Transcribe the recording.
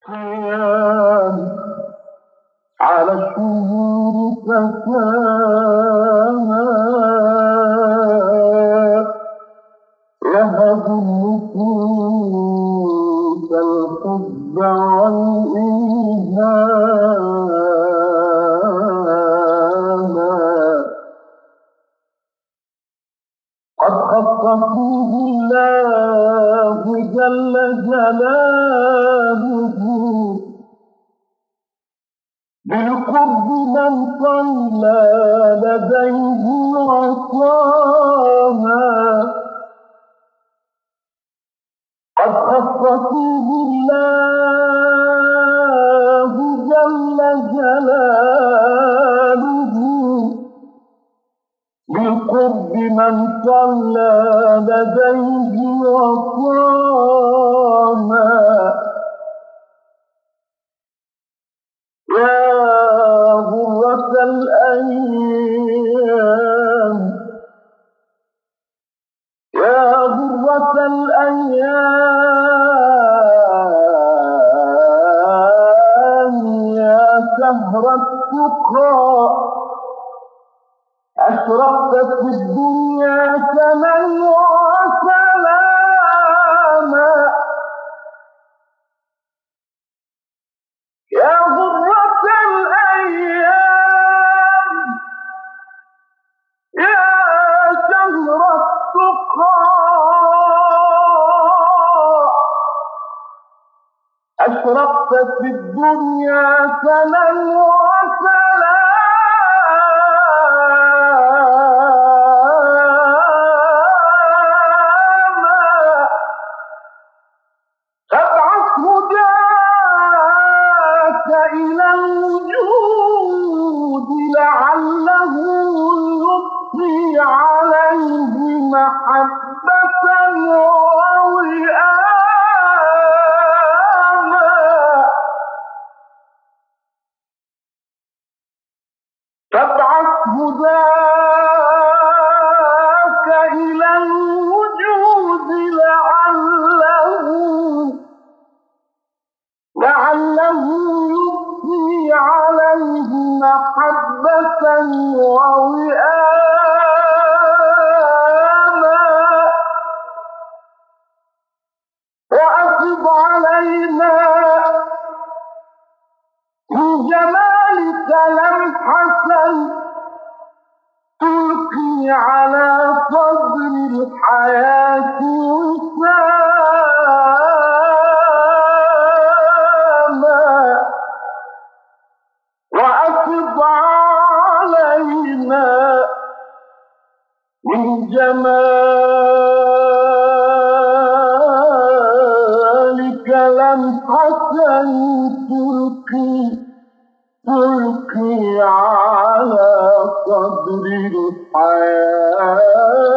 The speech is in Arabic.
حيان على الشهور فساها يهب النفوس الحب والإيهاما قد خص فيه الله جل جلاله بالقرب من صلى لديه وصاها قد خص فيه الله جل جلاله بالقرب من صلى لديه وصاما يا غرة الأيام يا غرة الأيام يا سهر التقى أشرقت في الدنيا سما وسلاما يا غرة الأيام يا شهر التقى أشرقت في الدنيا سما وسلاما إلى الوجود لعله يضفي عليه محبة ووئاما فابعثه ذاك إلى الوجود لعله يضفي عليه محبة ووئاما وأفض علينا من جمالك لمحة تلقي على صدر الحياة وساما وأفض علينا من جمالك لمحة تلقي على صدر الحياة